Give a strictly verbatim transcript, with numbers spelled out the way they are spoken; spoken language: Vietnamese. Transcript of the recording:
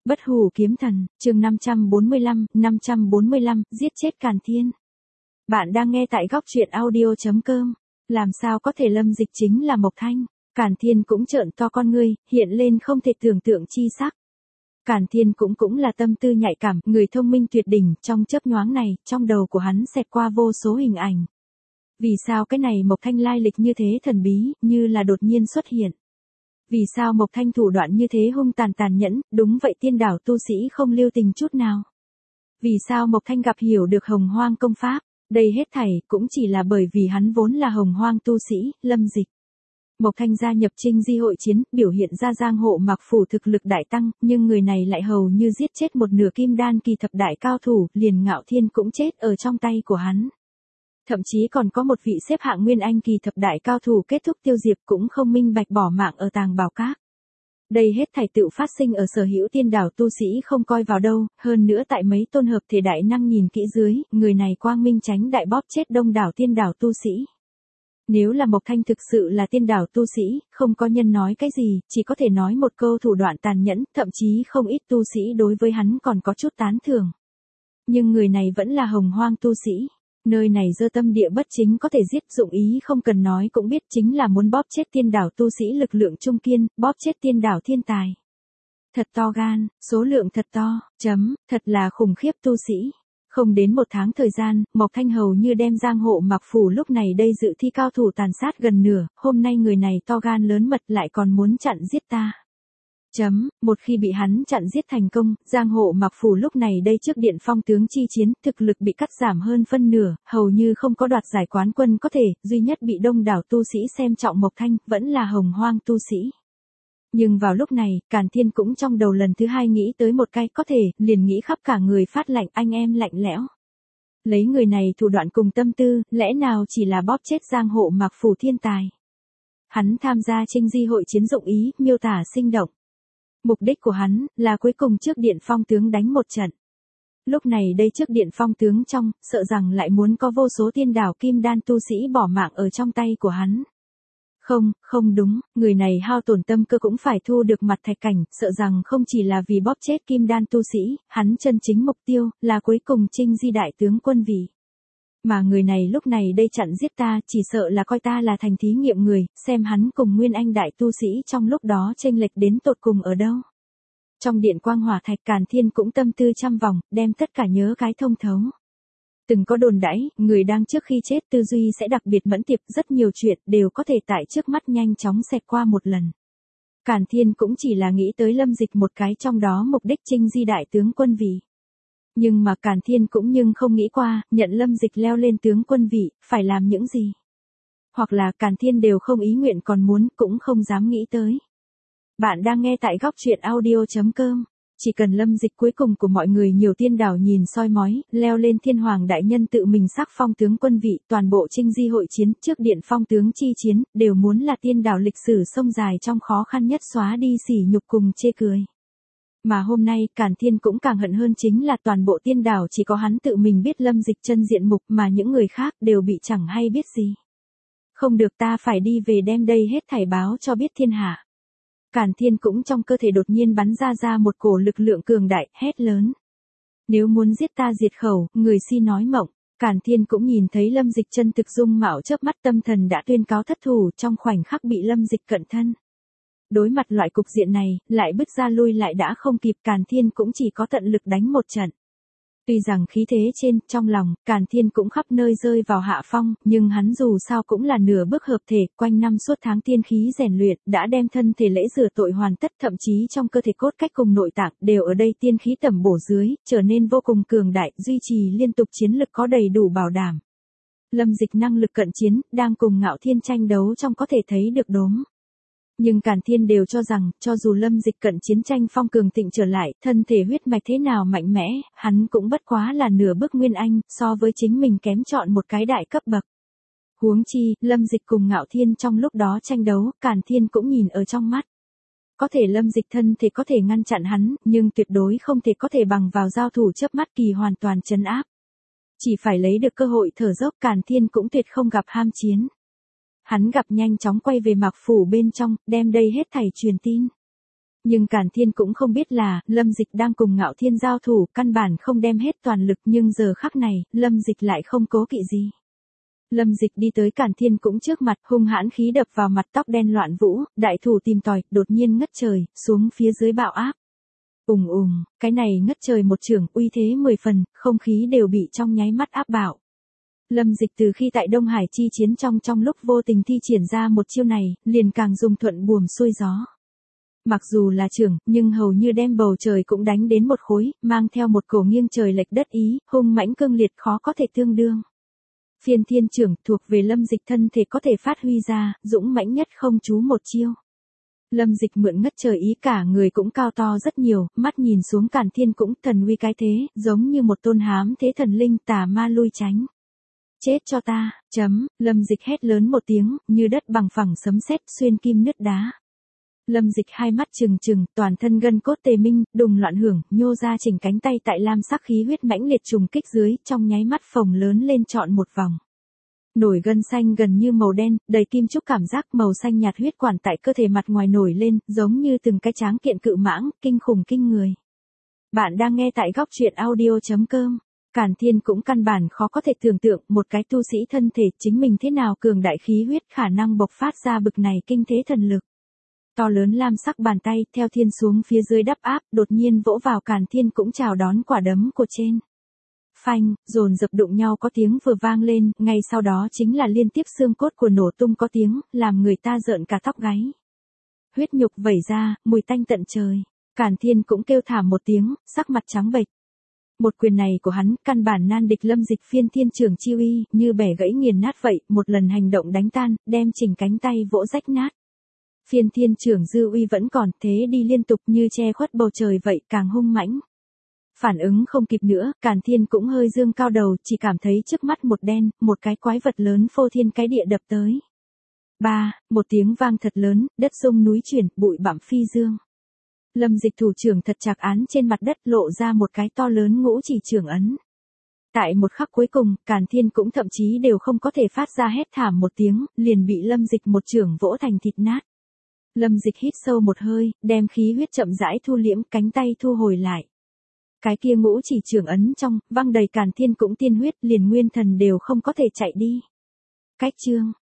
Bất hủ kiếm thần, chương năm trăm bốn mươi lăm, năm trăm bốn mươi lăm, giết chết Càn Thiên. Bạn đang nghe tại góc truyện audio chấm com. Làm sao có thể Lâm Dịch chính là Mộc Thanh? Càn Thiên cũng trợn to con ngươi, hiện lên không thể tưởng tượng chi sắc. Càn Thiên cũng cũng là tâm tư nhạy cảm, người thông minh tuyệt đỉnh, trong chớp nhoáng này, trong đầu của hắn xẹt qua vô số hình ảnh. Vì sao cái này Mộc Thanh lai lịch như thế thần bí, như là đột nhiên xuất hiện? Vì sao Mộc Thanh thủ đoạn như thế hung tàn tàn nhẫn, đúng vậy tiên đảo tu sĩ không lưu tình chút nào. Vì sao Mộc Thanh gặp hiểu được hồng hoang công pháp, đây hết thảy cũng chỉ là bởi vì hắn vốn là hồng hoang tu sĩ, Lâm Dịch. Mộc Thanh gia nhập Trinh Di hội chiến, biểu hiện ra giang hộ Mạc Phủ thực lực đại tăng, nhưng người này lại hầu như giết chết một nửa kim đan kỳ thập đại cao thủ, liền Ngạo Thiên cũng chết ở trong tay của hắn. Thậm chí còn có một vị xếp hạng nguyên anh kỳ thập đại cao thủ kết thúc tiêu diệt cũng không minh bạch bỏ mạng ở Tàng Bảo Các. Đây hết thảy tự phát sinh ở sở hữu tiên đảo tu sĩ không coi vào đâu, hơn nữa tại mấy tôn hợp thể đại năng nhìn kỹ dưới, người này quang minh tránh đại bóp chết đông đảo tiên đảo tu sĩ. Nếu là Mộc Thanh thực sự là tiên đảo tu sĩ, không có nhân nói cái gì, chỉ có thể nói một câu thủ đoạn tàn nhẫn, thậm chí không ít tu sĩ đối với hắn còn có chút tán thưởng. Nhưng người này vẫn là hồng hoang tu sĩ. Nơi này dơ tâm địa bất chính có thể giết, dụng ý không cần nói cũng biết chính là muốn bóp chết tiên đảo tu sĩ lực lượng trung kiên, bóp chết tiên đảo thiên tài. Thật to gan, số lượng thật to, chấm, thật là khủng khiếp tu sĩ. Không đến một tháng thời gian, Mộc Thanh hầu như đem giang hộ Mạc Phủ lúc này đây dự thi cao thủ tàn sát gần nửa, hôm nay người này to gan lớn mật lại còn muốn chặn giết ta. Chấm, một khi bị hắn chặn giết thành công, giang hộ Mạc Phủ lúc này đây trước điện phong tướng chi chiến, thực lực bị cắt giảm hơn phân nửa, hầu như không có đoạt giải quán quân có thể, duy nhất bị đông đảo tu sĩ xem trọng Mộc Thanh, vẫn là hồng hoang tu sĩ. Nhưng vào lúc này, Càn Thiên cũng trong đầu lần thứ hai nghĩ tới một cái có thể, liền nghĩ khắp cả người phát lạnh, anh em lạnh lẽo. Lấy người này thủ đoạn cùng tâm tư, lẽ nào chỉ là bóp chết giang hộ Mạc Phủ thiên tài. Hắn tham gia Trinh Di hội chiến dụng ý, miêu tả sinh động. Mục đích của hắn là cuối cùng trước điện phong tướng đánh một trận. Lúc này đây trước điện phong tướng trong, sợ rằng lại muốn có vô số tiên đảo kim đan tu sĩ bỏ mạng ở trong tay của hắn. Không, không đúng, người này hao tổn tâm cơ cũng phải thu được mặt thạch cảnh, sợ rằng không chỉ là vì bóp chết kim đan tu sĩ, hắn chân chính mục tiêu là cuối cùng Trinh Di đại tướng quân vị. Mà người này lúc này đây chặn giết ta, chỉ sợ là coi ta là thành thí nghiệm người, xem hắn cùng nguyên anh đại tu sĩ trong lúc đó chênh lệch đến tột cùng ở đâu. Trong điện quang hỏa thạch Càn Thiên cũng tâm tư trăm vòng, đem tất cả nhớ cái thông thấu. Từng có đồn đãi, người đang trước khi chết tư duy sẽ đặc biệt mẫn tiệp, rất nhiều chuyện đều có thể tại trước mắt nhanh chóng xẹt qua một lần. Càn Thiên cũng chỉ là nghĩ tới Lâm Dịch một cái trong đó mục đích Trinh Di đại tướng quân vị. Nhưng mà Càn Thiên cũng nhưng không nghĩ qua, nhận Lâm Dịch leo lên tướng quân vị, phải làm những gì. Hoặc là Càn Thiên đều không ý nguyện còn muốn, cũng không dám nghĩ tới. Bạn đang nghe tại góc truyện audio chấm com. Chỉ cần Lâm Dịch cuối cùng của mọi người nhiều tiên đảo nhìn soi mói, leo lên thiên hoàng đại nhân tự mình sắc phong tướng quân vị, toàn bộ Trinh Di hội chiến trước điện phong tướng chi chiến, đều muốn là tiên đảo lịch sử sông dài trong khó khăn nhất xóa đi sỉ nhục cùng chê cười. Mà hôm nay, Càn Thiên cũng càng hận hơn chính là toàn bộ tiên đảo chỉ có hắn tự mình biết Lâm Dịch chân diện mục mà những người khác đều bị chẳng hay biết gì. Không được, ta phải đi về đem đây hết thảy báo cho biết thiên hạ. Càn Thiên cũng trong cơ thể đột nhiên bắn ra ra một cổ lực lượng cường đại, hét lớn. Nếu muốn giết ta diệt khẩu, người si nói mộng. Càn Thiên cũng nhìn thấy Lâm Dịch chân thực dung mạo chớp mắt tâm thần đã tuyên cáo thất thủ, trong khoảnh khắc bị Lâm Dịch cận thân. Đối mặt loại cục diện này, lại bứt ra lui lại đã không kịp, Càn Thiên cũng chỉ có tận lực đánh một trận. Tuy rằng khí thế trên, trong lòng, Càn Thiên cũng khắp nơi rơi vào hạ phong, nhưng hắn dù sao cũng là nửa bước hợp thể, quanh năm suốt tháng tiên khí rèn luyện, đã đem thân thể lễ rửa tội hoàn tất, thậm chí trong cơ thể cốt cách cùng nội tạng, đều ở đây tiên khí tẩm bổ dưới, trở nên vô cùng cường đại, duy trì liên tục chiến lực có đầy đủ bảo đảm. Lâm Dịch năng lực cận chiến, đang cùng Ngạo Thiên tranh đấu trong có thể thấy được đốm. Nhưng Càn Thiên đều cho rằng, cho dù Lâm Dịch cận chiến tranh phong cường thịnh trở lại, thân thể huyết mạch thế nào mạnh mẽ, hắn cũng bất quá là nửa bước nguyên anh, so với chính mình kém chọn một cái đại cấp bậc. Huống chi, Lâm Dịch cùng Ngạo Thiên trong lúc đó tranh đấu, Càn Thiên cũng nhìn ở trong mắt. Có thể Lâm Dịch thân thể có thể ngăn chặn hắn, nhưng tuyệt đối không thể có thể bằng vào giao thủ chớp mắt kỳ hoàn toàn trấn áp. Chỉ phải lấy được cơ hội thở dốc, Càn Thiên cũng tuyệt không gặp ham chiến. Hắn gặp nhanh chóng quay về Mạc Phủ bên trong, đem đây hết thảy truyền tin. Nhưng Càn Thiên cũng không biết là, Lâm Dịch đang cùng Ngạo Thiên giao thủ, căn bản không đem hết toàn lực, nhưng giờ khắc này, Lâm Dịch lại không cố kỵ gì. Lâm Dịch đi tới Càn Thiên cũng trước mặt, hung hãn khí đập vào mặt, tóc đen loạn vũ, đại thủ tìm tòi, đột nhiên ngất trời, xuống phía dưới bạo áp. Ùng ùng, cái này ngất trời một chưởng, uy thế mười phần, không khí đều bị trong nháy mắt áp bạo. Lâm Dịch từ khi tại Đông Hải chi chiến trong trong lúc vô tình thi triển ra một chiêu này, liền càng dùng thuận buồm xuôi gió. Mặc dù là chưởng, nhưng hầu như đem bầu trời cũng đánh đến một khối, mang theo một cổ nghiêng trời lệch đất ý, hung mãnh cương liệt khó có thể tương đương. Phiên thiên chưởng thuộc về Lâm Dịch thân thể có thể phát huy ra, dũng mãnh nhất không chú một chiêu. Lâm Dịch mượn ngất trời ý, cả người cũng cao to rất nhiều, mắt nhìn xuống Càn Thiên cũng thần uy cái thế, giống như một tôn hám thế thần linh, tà ma lui tránh. Chết cho ta, chấm, Lâm Dịch hét lớn một tiếng, như đất bằng phẳng sấm sét xuyên kim nứt đá. Lâm Dịch hai mắt trừng trừng, toàn thân gân cốt tê minh, đùng loạn hưởng, nhô ra chỉnh cánh tay tại lam sắc khí huyết mãnh liệt trùng kích dưới, trong nháy mắt phồng lớn lên trọn một vòng. Nổi gân xanh gần như màu đen, đầy kim chúc cảm giác, màu xanh nhạt huyết quản tại cơ thể mặt ngoài nổi lên, giống như từng cái tráng kiện cự mãng, kinh khủng kinh người. Bạn đang nghe tại góc truyện audio chấm com. Càn Thiên cũng căn bản khó có thể tưởng tượng một cái tu sĩ thân thể chính mình thế nào cường đại khí huyết khả năng bộc phát ra bực này kinh thế thần lực. To lớn lam sắc bàn tay theo thiên xuống phía dưới đắp áp, đột nhiên vỗ vào Càn Thiên cũng chào đón quả đấm của trên. Phanh, dồn dập đụng nhau có tiếng vừa vang lên, ngay sau đó chính là liên tiếp xương cốt của nổ tung có tiếng, làm người ta rợn cả tóc gáy. Huyết nhục vẩy ra, mùi tanh tận trời. Càn Thiên cũng kêu thảm một tiếng, sắc mặt trắng bệch. Một quyền này của hắn, căn bản nan địch Lâm Dịch phiên thiên trưởng chi uy, như bẻ gãy nghiền nát vậy, một lần hành động đánh tan, đem chỉnh cánh tay vỗ rách nát. Phiên thiên trưởng dư uy vẫn còn, thế đi liên tục như che khuất bầu trời vậy, càng hung mãnh. Phản ứng không kịp nữa, Càn Thiên cũng hơi dương cao đầu, chỉ cảm thấy trước mắt một đen, một cái quái vật lớn phô thiên cái địa đập tới. Ba, một tiếng vang thật lớn, đất rung núi chuyển, bụi bặm phi dương. Lâm Dịch thủ trưởng thật chặt án trên mặt đất, lộ ra một cái to lớn ngũ chỉ trưởng ấn. Tại một khắc cuối cùng, Càn Thiên cũng thậm chí đều không có thể phát ra hét thảm một tiếng, liền bị Lâm Dịch một chưởng vỗ thành thịt nát. Lâm Dịch hít sâu một hơi, đem khí huyết chậm rãi thu liễm, cánh tay thu hồi lại. Cái kia ngũ chỉ trưởng ấn trong, văng đầy Càn Thiên cũng tiên huyết, liền nguyên thần đều không có thể chạy đi. Cách chương,